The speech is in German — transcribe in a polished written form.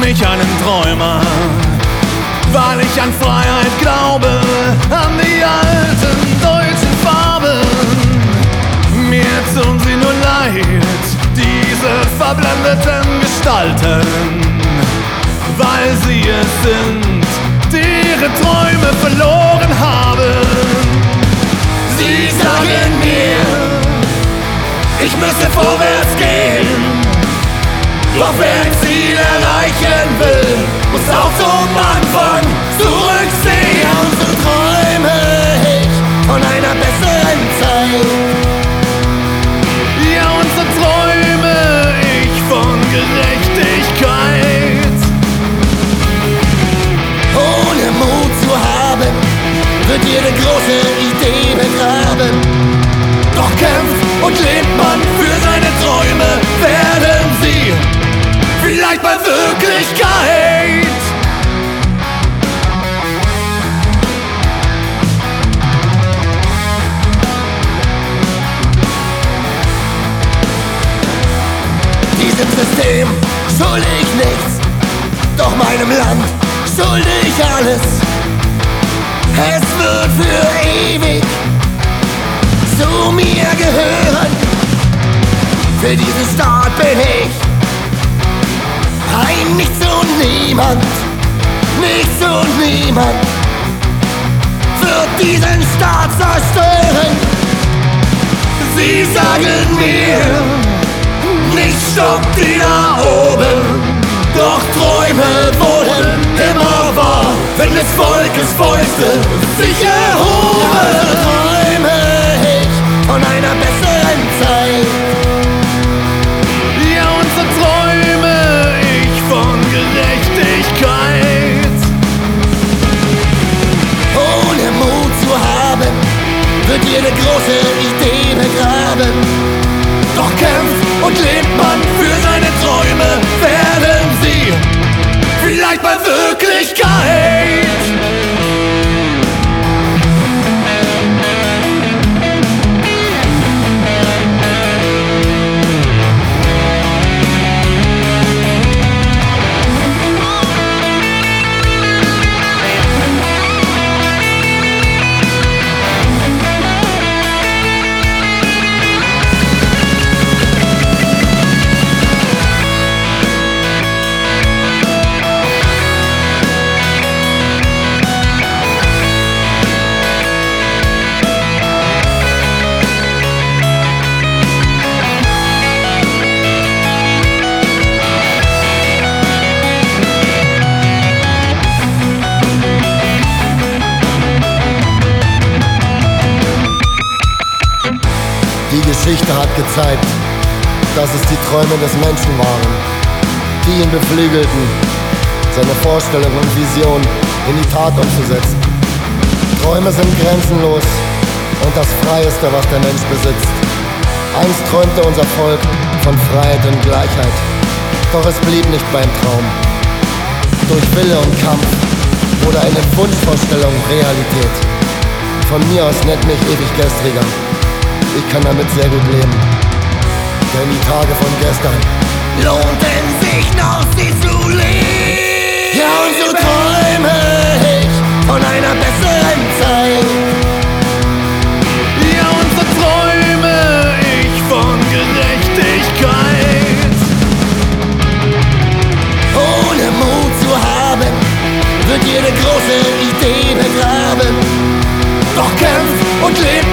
mich einen Träumer, weil ich an Freiheit glaube, an die alten deutschen Farben. Mir tun sie nur leid, diese verblendeten Gestalten, weil sie es sind, die ihre Träume verloren haben. Sie sagen mir, ich müsse vorwärts gehen, doch wer ein Ziel erreichen will, muss auch zum Anfang zurücksehen. Ja, und so träume ich von einer besseren Zeit. Ja, und so träume ich von Gerechtigkeit. Ohne Mut zu haben, wird jede große Idee begraben. Doch kämpft und lebt man für seine Träume, werden sie vielleicht mal Wirklichkeit. Diesem System schulde ich nichts, doch meinem Land schulde ich alles. Es wird für ewig zu mir gehören. Für diesen Staat bin ich ein Nichts und Niemand. Nichts und niemand wird diesen Staat zerstören. Sie sagen mir, nichts stoppt die da oben, doch Träume wurden immer wahr, wenn des Volkes Fäuste sich erhoben. Träume ich von einer besseren Zeit. Ja, und so träume ich von Gerechtigkeit. Ohne Mut zu haben, wird jede große Idee begraben. Doch kämpft und lebt man für seine Träume, werden sie vielleicht mal Wirklichkeit. Die Geschichte hat gezeigt, dass es die Träume des Menschen waren, die ihn beflügelten, seine Vorstellung und Vision in die Tat umzusetzen. Träume sind grenzenlos und das Freieste, was der Mensch besitzt. Einst träumte unser Volk von Freiheit und Gleichheit, doch es blieb nicht beim Traum. Durch Wille und Kampf wurde eine Wunschvorstellung Realität. Von mir aus nennt mich ewig Gestriger. Ich kann damit sehr gut leben, denn die Tage von gestern Lohnten sich noch, sie zu leben. Ja, und so träume ich von einer besseren Zeit. Ja, und so träume ich von Gerechtigkeit. Ohne Mut zu haben, wird jede große Idee begraben. Doch kämpft und lebt